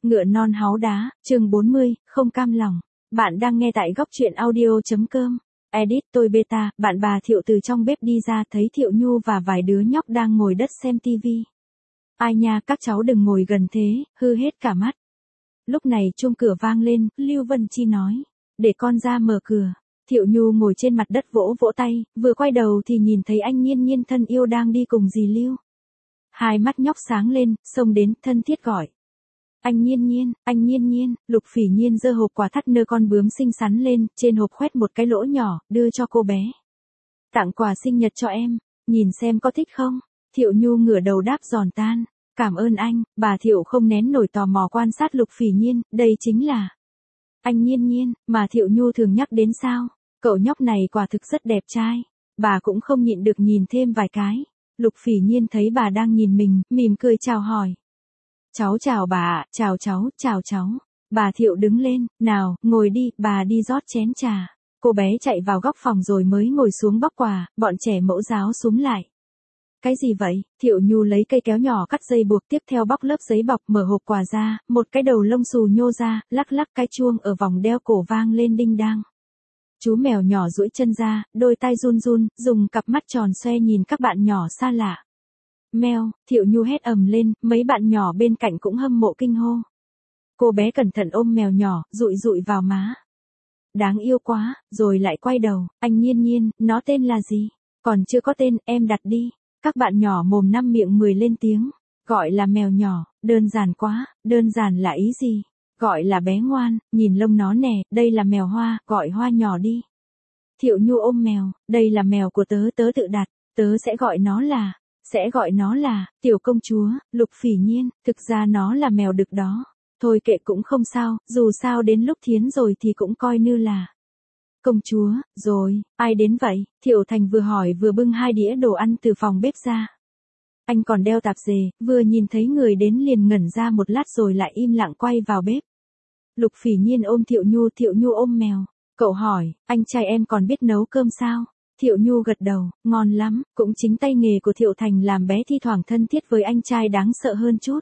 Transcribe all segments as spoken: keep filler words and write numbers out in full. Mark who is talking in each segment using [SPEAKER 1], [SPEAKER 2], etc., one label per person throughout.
[SPEAKER 1] Ngựa non háu đá, chương bốn mươi, không cam lòng. Bạn đang nghe tại góc truyện audio.com. Edit tôi beta, bạn bà Thiệu từ trong bếp đi ra thấy Thiệu Nhu và vài đứa nhóc đang ngồi đất xem tivi. Ai nha, các cháu đừng ngồi gần thế, hư hết cả mắt. Lúc này chuông cửa vang lên, Lưu Vân Chi nói. Để con ra mở cửa. Thiệu Nhu ngồi trên mặt đất vỗ vỗ tay, vừa quay đầu thì nhìn thấy anh Nhiên Nhiên thân yêu đang đi cùng dì Lưu. Hai mắt nhóc sáng lên, xông đến, thân thiết gọi. Anh Nhiên Nhiên, anh Nhiên Nhiên, Lục Phỉ Nhiên giơ hộp quà thắt nơ con bướm xinh xắn lên, trên hộp khoét một cái lỗ nhỏ, đưa cho cô bé. Tặng quà sinh nhật cho em, nhìn xem có thích không? Thiệu Nhu ngửa đầu đáp giòn tan. Cảm ơn anh, bà Thiệu không nén nổi tò mò quan sát Lục Phỉ Nhiên, đây chính là anh Nhiên Nhiên, mà Thiệu Nhu thường nhắc đến sao? Cậu nhóc này quả thực rất đẹp trai. Bà cũng không nhịn được nhìn thêm vài cái. Lục Phỉ Nhiên thấy bà đang nhìn mình, mỉm cười chào hỏi. Cháu chào bà ạ, chào cháu, chào cháu. Bà Thiệu đứng lên, nào, ngồi đi, bà đi rót chén trà. Cô bé chạy vào góc phòng rồi mới ngồi xuống bóc quà, bọn trẻ mẫu giáo súm lại. Cái gì vậy? Thiệu Nhu lấy cây kéo nhỏ cắt dây buộc, tiếp theo bóc lớp giấy bọc, mở hộp quà ra, một cái đầu lông xù nhô ra, lắc lắc cái chuông ở vòng đeo cổ vang lên đinh đang. Chú mèo nhỏ duỗi chân ra, đôi tai run run, dùng cặp mắt tròn xoe nhìn các bạn nhỏ xa lạ. Mèo, Thiệu Nhu hét ầm lên, mấy bạn nhỏ bên cạnh cũng hâm mộ kinh hô. Cô bé cẩn thận ôm mèo nhỏ, dụi dụi vào má. Đáng yêu quá, rồi lại quay đầu, anh Nhiên Nhiên, nó tên là gì? Còn chưa có tên, em đặt đi. Các bạn nhỏ mồm năm miệng mười lên tiếng. Gọi là mèo nhỏ, đơn giản quá, đơn giản là ý gì? Gọi là bé ngoan, nhìn lông nó nè, đây là mèo Hoa, gọi Hoa nhỏ đi. Thiệu Nhu ôm mèo, đây là mèo của tớ, tớ tự đặt, tớ sẽ gọi nó là, sẽ gọi nó là, tiểu công chúa, Lục Phỉ Nhiên, thực ra nó là mèo đực đó. Thôi kệ cũng không sao, dù sao đến lúc thiến rồi thì cũng coi như là công chúa, rồi, ai đến vậy? Thiệu Thành vừa hỏi vừa bưng hai đĩa đồ ăn từ phòng bếp ra. Anh còn đeo tạp dề, vừa nhìn thấy người đến liền ngẩn ra một lát rồi lại im lặng quay vào bếp. Lục Phỉ Nhiên ôm Thiệu Nhu, Thiệu Nhu ôm mèo. Cậu hỏi, anh trai em còn biết nấu cơm sao? Thiệu Nhu gật đầu, ngon lắm, cũng chính tay nghề của Thiệu Thành làm bé thi thoảng thân thiết với anh trai đáng sợ hơn chút.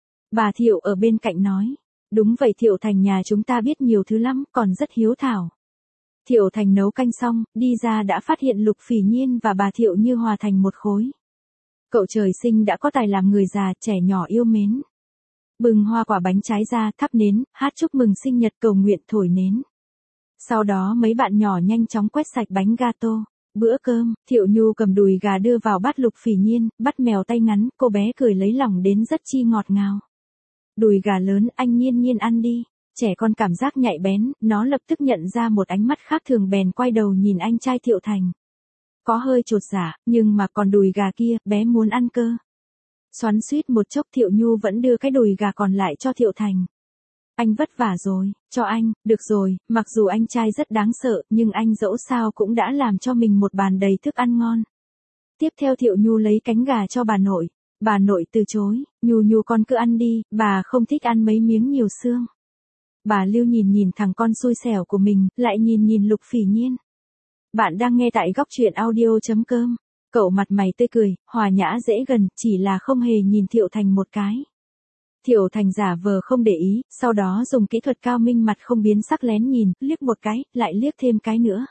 [SPEAKER 1] Bà Thiệu ở bên cạnh nói, đúng vậy, Thiệu Thành nhà chúng ta biết nhiều thứ lắm, còn rất hiếu thảo. Thiệu Thành nấu canh xong, đi ra đã phát hiện Lục Phỉ Nhiên và bà Thiệu như hòa thành một khối. Cậu trời sinh đã có tài làm người già, trẻ nhỏ yêu mến. Bừng hoa quả bánh trái ra, thắp nến, hát chúc mừng sinh nhật, cầu nguyện, thổi nến. Sau đó mấy bạn nhỏ nhanh chóng quét sạch bánh gato. Bữa cơm, Thiệu Nhu cầm đùi gà đưa vào bát Lục Phỉ Nhiên, bắt mèo tay ngắn, cô bé cười lấy lòng đến rất chi ngọt ngào. Đùi gà lớn, anh Nhiên Nhiên ăn đi. Trẻ con cảm giác nhạy bén, nó lập tức nhận ra một ánh mắt khác thường bèn quay đầu nhìn anh trai Thiệu Thành. Có hơi chột dạ, nhưng mà còn đùi gà kia, bé muốn ăn cơ. Xoắn xuýt một chốc Thiệu Nhu vẫn đưa cái đùi gà còn lại cho Thiệu Thành. Anh vất vả rồi, cho anh, được rồi, mặc dù anh trai rất đáng sợ, nhưng anh dẫu sao cũng đã làm cho mình một bàn đầy thức ăn ngon. Tiếp theo Thiệu Nhu lấy cánh gà cho bà nội. Bà nội từ chối, Nhu Nhu con cứ ăn đi, bà không thích ăn mấy miếng nhiều xương. Bà Lưu nhìn nhìn thằng con xui xẻo của mình, lại nhìn nhìn Lục Phỉ Nhiên. Bạn đang nghe tại góc truyện audio.com. Cậu mặt mày tươi cười, hòa nhã dễ gần, chỉ là không hề nhìn Thiệu Thành một cái. Thiệu Thành giả vờ không để ý, sau đó dùng kỹ thuật cao minh mặt không biến sắc lén nhìn, liếc một cái, lại liếc thêm cái nữa.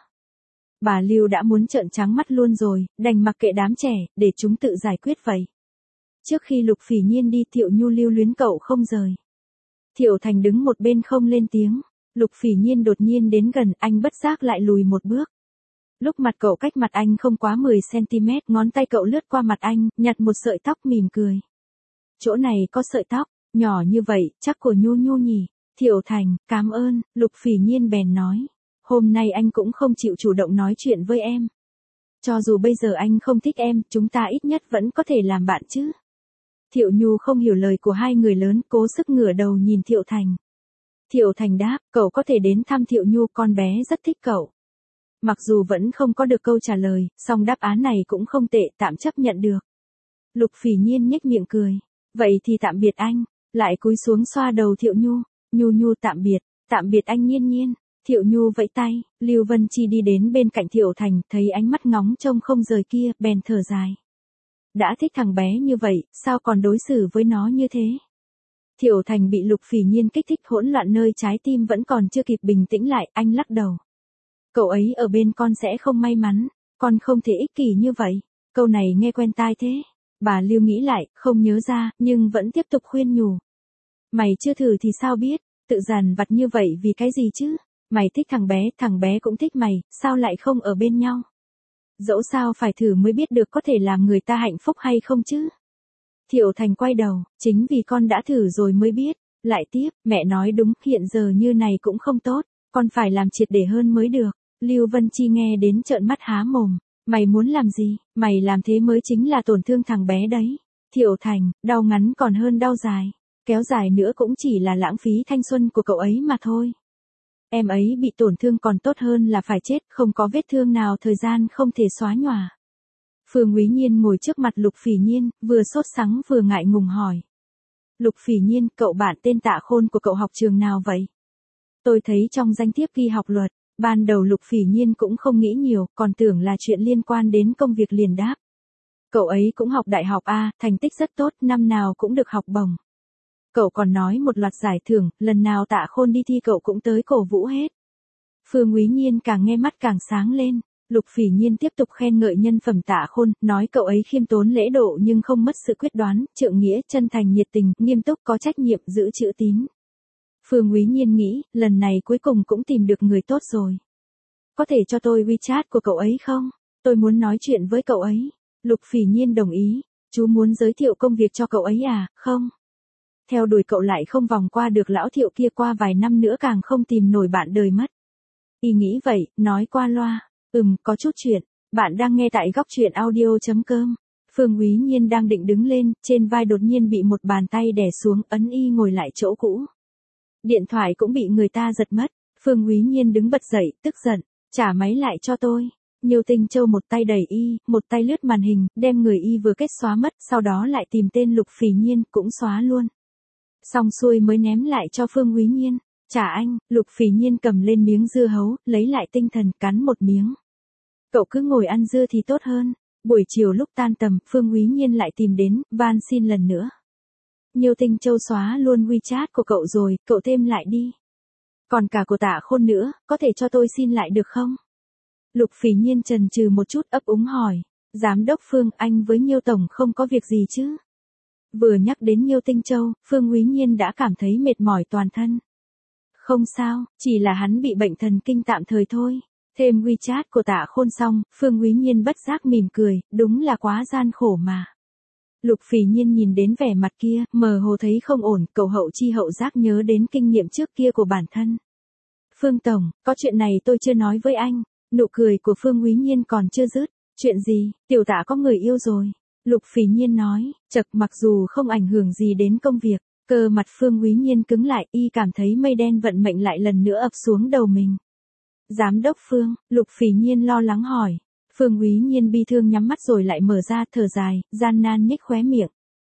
[SPEAKER 1] Bà Lưu đã muốn trợn trắng mắt luôn rồi, đành mặc kệ đám trẻ, để chúng tự giải quyết vậy. Trước khi Lục Phỉ Nhiên đi, Thiệu Nhu lưu luyến cậu không rời. Thiệu Thành đứng một bên không lên tiếng. Lục Phỉ Nhiên đột nhiên đến gần, anh bất giác lại lùi một bước. Lúc mặt cậu cách mặt anh không quá mười xăng-ti-mét, ngón tay cậu lướt qua mặt anh, nhặt một sợi tóc mỉm cười. Chỗ này có sợi tóc, nhỏ như vậy, chắc của Nhu Nhu nhỉ? Thiệu Thành, cảm ơn, Lục Phỉ Nhiên bèn nói. Hôm nay anh cũng không chịu chủ động nói chuyện với em. Cho dù bây giờ anh không thích em, chúng ta ít nhất vẫn có thể làm bạn chứ. Thiệu Nhu không hiểu lời của hai người lớn, cố sức ngửa đầu nhìn Thiệu Thành. Thiệu Thành đáp, cậu có thể đến thăm Thiệu Nhu, con bé rất thích cậu. Mặc dù vẫn không có được câu trả lời, song đáp án này cũng không tệ, tạm chấp nhận được. Lục Phỉ Nhiên nhếch miệng cười. Vậy thì tạm biệt anh. Lại cúi xuống xoa đầu Thiệu Nhu. Nhu Nhu tạm biệt, tạm biệt anh Nhiên Nhiên. Thiệu Nhu vẫy tay, Lưu Vân Chi đi đến bên cạnh Thiệu Thành, thấy ánh mắt ngóng trông không rời kia, bèn thở dài. Đã thích thằng bé như vậy, sao còn đối xử với nó như thế? Thiệu Thành bị Lục Phỉ Nhiên kích thích hỗn loạn nơi trái tim vẫn còn chưa kịp bình tĩnh lại, anh lắc đầu. Cậu ấy ở bên con sẽ không may mắn, con không thể ích kỷ như vậy. Câu này nghe quen tai thế. Bà Lưu nghĩ lại, không nhớ ra, nhưng vẫn tiếp tục khuyên nhủ. Mày chưa thử thì sao biết, tự dằn vặt như vậy vì cái gì chứ? Mày thích thằng bé, thằng bé cũng thích mày, sao lại không ở bên nhau? Dẫu sao phải thử mới biết được có thể làm người ta hạnh phúc hay không chứ? Thiệu Thành quay đầu, chính vì con đã thử rồi mới biết. Lại tiếp, mẹ nói đúng, hiện giờ như này cũng không tốt, con phải làm triệt để hơn mới được. Lưu Vân Chi nghe đến trợn mắt há mồm. Mày muốn làm gì, mày làm thế mới chính là tổn thương thằng bé đấy. Thiệu Thành, đau ngắn còn hơn đau dài. Kéo dài nữa cũng chỉ là lãng phí thanh xuân của cậu ấy mà thôi. Em ấy bị tổn thương còn tốt hơn là phải chết, không có vết thương nào thời gian không thể xóa nhòa. Phương Úy Nhiên ngồi trước mặt Lục Phỉ Nhiên, vừa sốt sắng vừa ngại ngùng hỏi. Lục Phỉ Nhiên, cậu bạn tên Tạ Khôn của cậu học trường nào vậy? Tôi thấy trong danh thiếp ghi học luật. Ban đầu Lục Phỉ Nhiên cũng không nghĩ nhiều, còn tưởng là chuyện liên quan đến công việc liền đáp. Cậu ấy cũng học đại học A, thành tích rất tốt, năm nào cũng được học bổng. Cậu còn nói một loạt giải thưởng, lần nào Tạ Khôn đi thi cậu cũng tới cổ vũ hết. Phương Úy Nhiên càng nghe mắt càng sáng lên. Lục Phỉ Nhiên tiếp tục khen ngợi nhân phẩm Tạ Khôn, nói cậu ấy khiêm tốn lễ độ nhưng không mất sự quyết đoán, trượng nghĩa, chân thành nhiệt tình, nghiêm túc, có trách nhiệm, giữ chữ tín. Phương Úy Nhiên nghĩ, lần này cuối cùng cũng tìm được người tốt rồi. Có thể cho tôi WeChat của cậu ấy không? Tôi muốn nói chuyện với cậu ấy. Lục Phỉ Nhiên đồng ý. Chú muốn giới thiệu công việc cho cậu ấy à? Không. Theo đuổi cậu lại không vòng qua được lão Thiệu kia, qua vài năm nữa càng không tìm nổi bạn đời mất. Y nghĩ vậy, nói qua loa. Ừm, có chút chuyện. Bạn đang nghe tại góc truyện audio chấm com. Phương Úy Nhiên đang định đứng lên, trên vai đột nhiên bị một bàn tay đè xuống, ấn y ngồi lại chỗ cũ. Điện thoại cũng bị người ta giật mất. Phương Úy Nhiên đứng bật dậy, tức giận. Trả máy lại cho tôi. Nhiêu Tinh Châu một tay đẩy y, một tay lướt màn hình, đem người y vừa kết xóa mất, sau đó lại tìm tên Lục Phỉ Nhiên, cũng xóa luôn. Xong xuôi mới ném lại cho Phương Úy Nhiên. Trả anh. Lục Phỉ Nhiên cầm lên miếng dưa hấu, lấy lại tinh thần, cắn một miếng. Cậu cứ ngồi ăn dưa thì tốt hơn. Buổi chiều lúc tan tầm, Phương Úy Nhiên lại tìm đến, van xin lần nữa. Nhiêu Tinh Châu xóa luôn WeChat của cậu rồi, cậu thêm lại đi. Còn cả của Tạ Khôn nữa, có thể cho tôi xin lại được không? Lục Phỉ Nhiên chần chừ một chút, ấp úng hỏi. Giám đốc Phương, anh với Nhiêu Tổng không có việc gì chứ? Vừa nhắc đến Nhiêu Tinh Châu, Phương Úy Nhiên đã cảm thấy mệt mỏi toàn thân. Không sao, chỉ là hắn bị bệnh thần kinh tạm thời thôi. Thêm WeChat của Tạ Khôn xong, Phương Úy Nhiên bất giác mỉm cười, đúng là quá gian khổ mà. Lục Phỉ Nhiên nhìn đến vẻ mặt kia, mờ hồ thấy không ổn, cậu hậu chi hậu giác nhớ đến kinh nghiệm trước kia của bản thân. Phương Tổng, có chuyện này tôi chưa nói với anh. Nụ cười của Phương Úy Nhiên còn chưa dứt. Chuyện gì, tiểu Tạ có người yêu rồi. Lục Phỉ Nhiên nói, chật, mặc dù không ảnh hưởng gì đến công việc, cơ mặt Phương Úy Nhiên cứng lại, y cảm thấy mây đen vận mệnh lại lần nữa ập xuống đầu mình. Giám đốc Phương, Lục Phỉ Nhiên lo lắng hỏi. Phương Úy Nhiên bi thương nhắm mắt rồi lại mở ra, thở dài, gian nan nhếch khóe miệng.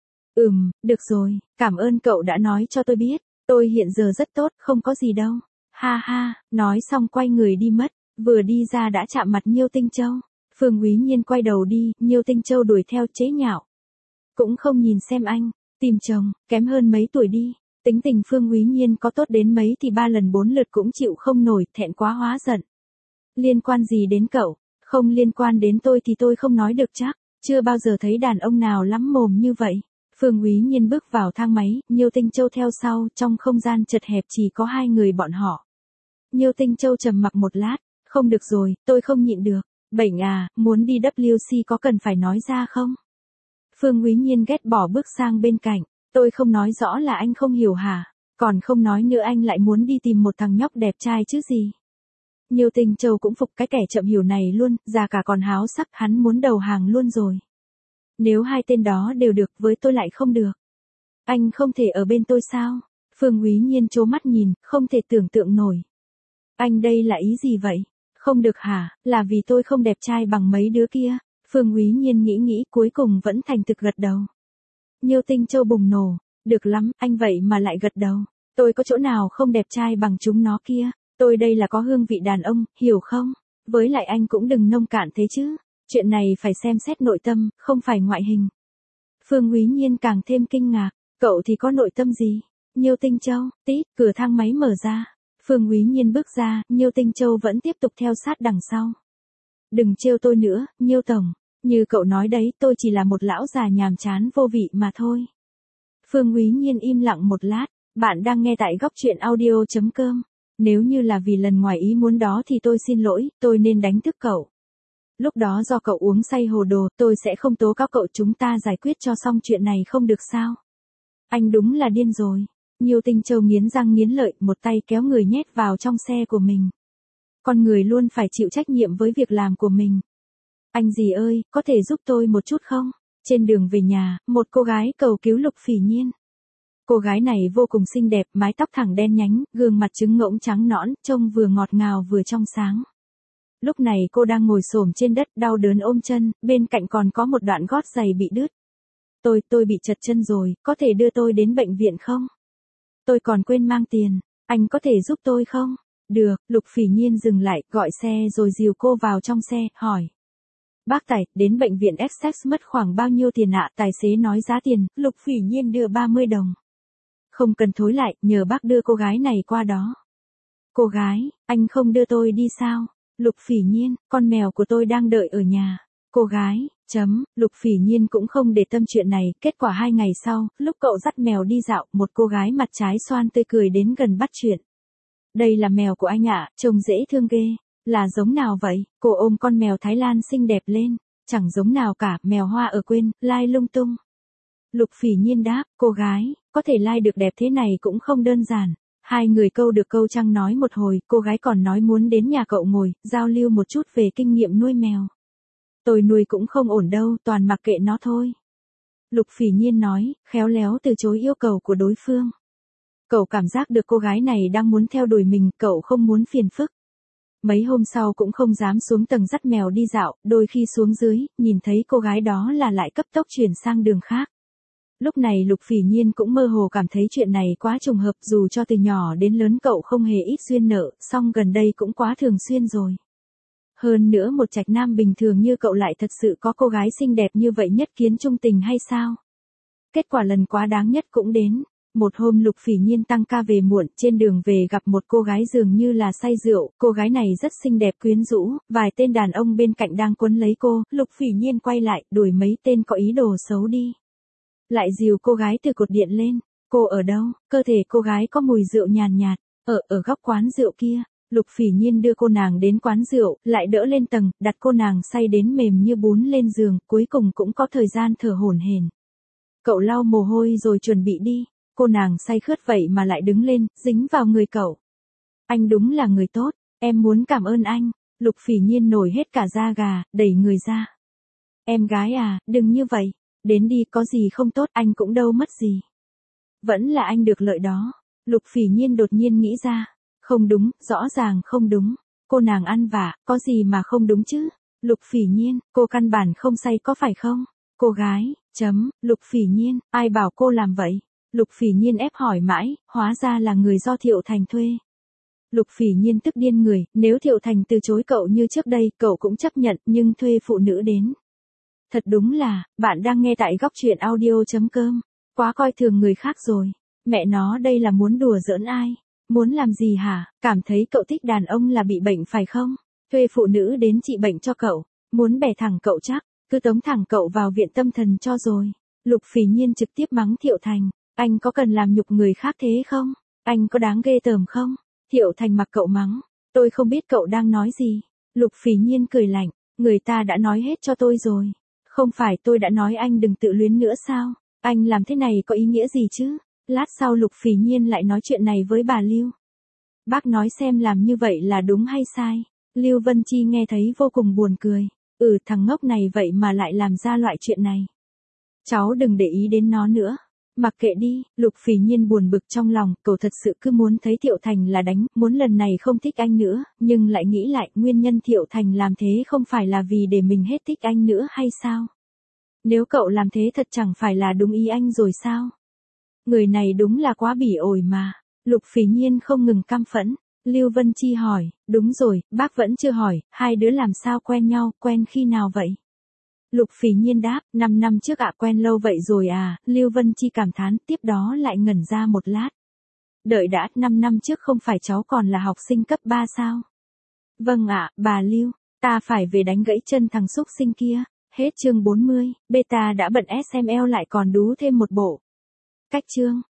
[SPEAKER 1] Ừm, được rồi, cảm ơn cậu đã nói cho tôi biết, tôi hiện giờ rất tốt, không có gì đâu. Ha ha, nói xong quay người đi mất, vừa đi ra đã chạm mặt Nhiêu Tinh Châu. Phương Úy Nhiên quay đầu đi, Nhiêu Tinh Châu đuổi theo chế nhạo. Cũng không nhìn xem anh, tìm chồng, kém hơn mấy tuổi đi. Tính tình Phương Úy Nhiên có tốt đến mấy thì ba lần bốn lượt cũng chịu không nổi, thẹn quá hóa giận. Liên quan gì đến cậu? Không liên quan đến tôi thì tôi không nói được chắc, chưa bao giờ thấy đàn ông nào lắm mồm như vậy. Phương Úy Nhiên bước vào thang máy, Nhiêu Tinh Châu theo sau, trong không gian chật hẹp chỉ có hai người bọn họ. Nhiêu Tinh Châu trầm mặc một lát, không được rồi, tôi không nhịn được. Bệnh à, muốn đi W C có cần phải nói ra không? Phương Úy Nhiên ghét bỏ bước sang bên cạnh, tôi không nói rõ là anh không hiểu hả? Còn không nói nữa anh lại muốn đi tìm một thằng nhóc đẹp trai chứ gì? Nhiêu Tinh Châu cũng phục cái kẻ chậm hiểu này luôn, già cả còn háo sắc, hắn muốn đầu hàng luôn rồi. Nếu hai tên đó đều được, với tôi lại không được. Anh không thể ở bên tôi sao? Phương Úy Nhiên trố mắt nhìn, không thể tưởng tượng nổi. Anh đây là ý gì vậy? Không được hả, là vì tôi không đẹp trai bằng mấy đứa kia. Phương Úy Nhiên nghĩ nghĩ cuối cùng vẫn thành thực gật đầu. Nhiêu Tinh Châu bùng nổ, được lắm, anh vậy mà lại gật đầu. Tôi có chỗ nào không đẹp trai bằng chúng nó kia, tôi đây là có hương vị đàn ông, hiểu không? Với lại anh cũng đừng nông cạn thế chứ, chuyện này phải xem xét nội tâm, không phải ngoại hình. Phương Úy Nhiên càng thêm kinh ngạc, cậu thì có nội tâm gì? Nhiêu Tinh Châu, tít, cửa thang máy mở ra. Phương Úy Nhiên bước ra, Nhiêu Tinh Châu vẫn tiếp tục theo sát đằng sau. Đừng trêu tôi nữa, Nhiêu Tổng. Như cậu nói đấy, tôi chỉ là một lão già nhàm chán vô vị mà thôi. Phương Úy Nhiên im lặng một lát. Bạn đang nghe tại góc truyện audio.com. Nếu như là vì lần ngoài ý muốn đó thì tôi xin lỗi, tôi nên đánh thức cậu. Lúc đó do cậu uống say hồ đồ, tôi sẽ không tố cáo cậu, chúng ta giải quyết cho xong chuyện này không được sao? Anh đúng là điên rồi. Nhiêu Tinh Châu nghiến răng nghiến lợi, một tay kéo người nhét vào trong xe của mình. Con người luôn phải chịu trách nhiệm với việc làm của mình. Anh gì ơi, có thể giúp tôi một chút không? Trên đường về nhà, một cô gái cầu cứu Lục Phỉ Nhiên. Cô gái này vô cùng xinh đẹp, mái tóc thẳng đen nhánh, gương mặt trứng ngỗng trắng nõn, trông vừa ngọt ngào vừa trong sáng. Lúc này cô đang ngồi xổm trên đất, đau đớn ôm chân, bên cạnh còn có một đoạn gót giày bị đứt. Tôi, tôi bị trật chân rồi, có thể đưa tôi đến bệnh viện không? Tôi còn quên mang tiền, anh có thể giúp tôi không? Được, Lục Phỉ Nhiên dừng lại, gọi xe rồi dìu cô vào trong xe, hỏi. Bác Tài, đến bệnh viện Essex mất khoảng bao nhiêu tiền ạ? Tài xế nói giá tiền, Lục Phỉ Nhiên đưa ba mươi đồng. Không cần thối lại, nhờ bác đưa cô gái này qua đó. Cô gái, anh không đưa tôi đi sao? Lục Phỉ Nhiên, con mèo của tôi đang đợi ở nhà. Cô gái, chấm, Lục Phỉ Nhiên cũng không để tâm chuyện này, kết quả hai ngày sau, lúc cậu dắt mèo đi dạo, một cô gái mặt trái xoan tươi cười đến gần bắt chuyện. Đây là mèo của anh ạ, trông dễ thương ghê. Là giống nào vậy? Cô ôm con mèo Thái Lan xinh đẹp lên. Chẳng giống nào cả, mèo hoa ở quên, lai lung tung. Lục Phỉ Nhiên đáp, cô gái, có thể lai được đẹp thế này cũng không đơn giản. Hai người câu được câu trăng nói một hồi, cô gái còn nói muốn đến nhà cậu ngồi, giao lưu một chút về kinh nghiệm nuôi mèo. Tôi nuôi cũng không ổn đâu, toàn mặc kệ nó thôi. Lục Phỉ Nhiên nói, khéo léo từ chối yêu cầu của đối phương. Cậu cảm giác được cô gái này đang muốn theo đuổi mình, cậu không muốn phiền phức. Mấy hôm sau cũng không dám xuống tầng dắt mèo đi dạo, đôi khi xuống dưới, nhìn thấy cô gái đó là lại cấp tốc chuyển sang đường khác. Lúc này Lục Phỉ Nhiên cũng mơ hồ cảm thấy chuyện này quá trùng hợp, dù cho từ nhỏ đến lớn cậu không hề ít duyên nợ, song gần đây cũng quá thường xuyên rồi. Hơn nữa một trạch nam bình thường như cậu lại thật sự có cô gái xinh đẹp như vậy nhất kiến trung tình hay sao? Kết quả lần quá đáng nhất cũng đến. Một hôm Lục Phỉ Nhiên tăng ca về muộn, trên đường về gặp một cô gái dường như là say rượu, cô gái này rất xinh đẹp quyến rũ, vài tên đàn ông bên cạnh đang quấn lấy cô, Lục Phỉ Nhiên quay lại, đuổi mấy tên có ý đồ xấu đi. Lại dìu cô gái từ cột điện lên, cô ở đâu? Cơ thể cô gái có mùi rượu nhàn nhạt, ở ở góc quán rượu kia. Lục Phỉ Nhiên đưa cô nàng đến quán rượu, lại đỡ lên tầng, đặt cô nàng say đến mềm như bún lên giường, cuối cùng cũng có thời gian thở hổn hển. Cậu lau mồ hôi rồi chuẩn bị đi. Cô nàng say khướt vậy mà lại đứng lên, dính vào người cậu. Anh đúng là người tốt, em muốn cảm ơn anh. Lục Phỉ Nhiên nổi hết cả da gà, đẩy người ra. Em gái à, đừng như vậy. Đến đi, có gì không tốt, anh cũng đâu mất gì. Vẫn là anh được lợi đó. Lục Phỉ Nhiên đột nhiên nghĩ ra. Không đúng, rõ ràng không đúng. Cô nàng ăn vạ, có gì mà không đúng chứ? Lục Phỉ Nhiên, cô căn bản không say có phải không? Cô gái, chấm, Lục Phỉ Nhiên, ai bảo cô làm vậy? Lục Phỉ Nhiên ép hỏi mãi, hóa ra là người do Thiệu Thành thuê. Lục Phỉ Nhiên tức điên người, nếu Thiệu Thành từ chối cậu như trước đây, cậu cũng chấp nhận, nhưng thuê phụ nữ đến. Thật đúng là, bạn đang nghe tại góc truyện audio.com. Quá coi thường người khác rồi. Mẹ nó đây là muốn đùa giỡn ai? Muốn làm gì hả? Cảm thấy cậu thích đàn ông là bị bệnh phải không? Thuê phụ nữ đến trị bệnh cho cậu. Muốn bẻ thẳng cậu chắc, cứ tống thẳng cậu vào viện tâm thần cho rồi. Lục Phỉ Nhiên trực tiếp mắng Thiệu Thành. Anh có cần làm nhục người khác thế không? Anh có đáng ghê tởm không? Thiệu Thành mặc cậu mắng. Tôi không biết cậu đang nói gì. Lục Phỉ Nhiên cười lạnh. Người ta đã nói hết cho tôi rồi. Không phải tôi đã nói anh đừng tự luyến nữa sao? Anh làm thế này có ý nghĩa gì chứ? Lát sau Lục Phỉ Nhiên lại nói chuyện này với bà Lưu. Bác nói xem làm như vậy là đúng hay sai? Lưu Vân Chi nghe thấy vô cùng buồn cười. Ừ, thằng ngốc này vậy mà lại làm ra loại chuyện này. Cháu đừng để ý đến nó nữa. Mặc kệ đi, Lục Phỉ Nhiên buồn bực trong lòng, cậu thật sự cứ muốn thấy Thiệu Thành là đánh, muốn lần này không thích anh nữa, nhưng lại nghĩ lại, nguyên nhân Thiệu Thành làm thế không phải là vì để mình hết thích anh nữa hay sao? Nếu cậu làm thế thật chẳng phải là đúng ý anh rồi sao? Người này đúng là quá bỉ ổi mà. Lục Phỉ Nhiên không ngừng căm phẫn. Lưu Vân Chi hỏi, đúng rồi, bác vẫn chưa hỏi, hai đứa làm sao quen nhau, quen khi nào vậy? Lục Phỉ Nhiên đáp, năm năm trước ạ, quen lâu vậy rồi à, Lưu Vân Chi cảm thán, tiếp đó lại ngẩn ra một lát. Đợi đã, năm năm trước không phải cháu còn là học sinh cấp ba sao? Vâng ạ, bà Lưu, ta phải về đánh gãy chân thằng xúc sinh kia. Hết chương bốn mươi, beta đã bận ét em lờ lại còn đú thêm một bộ. Cách chương.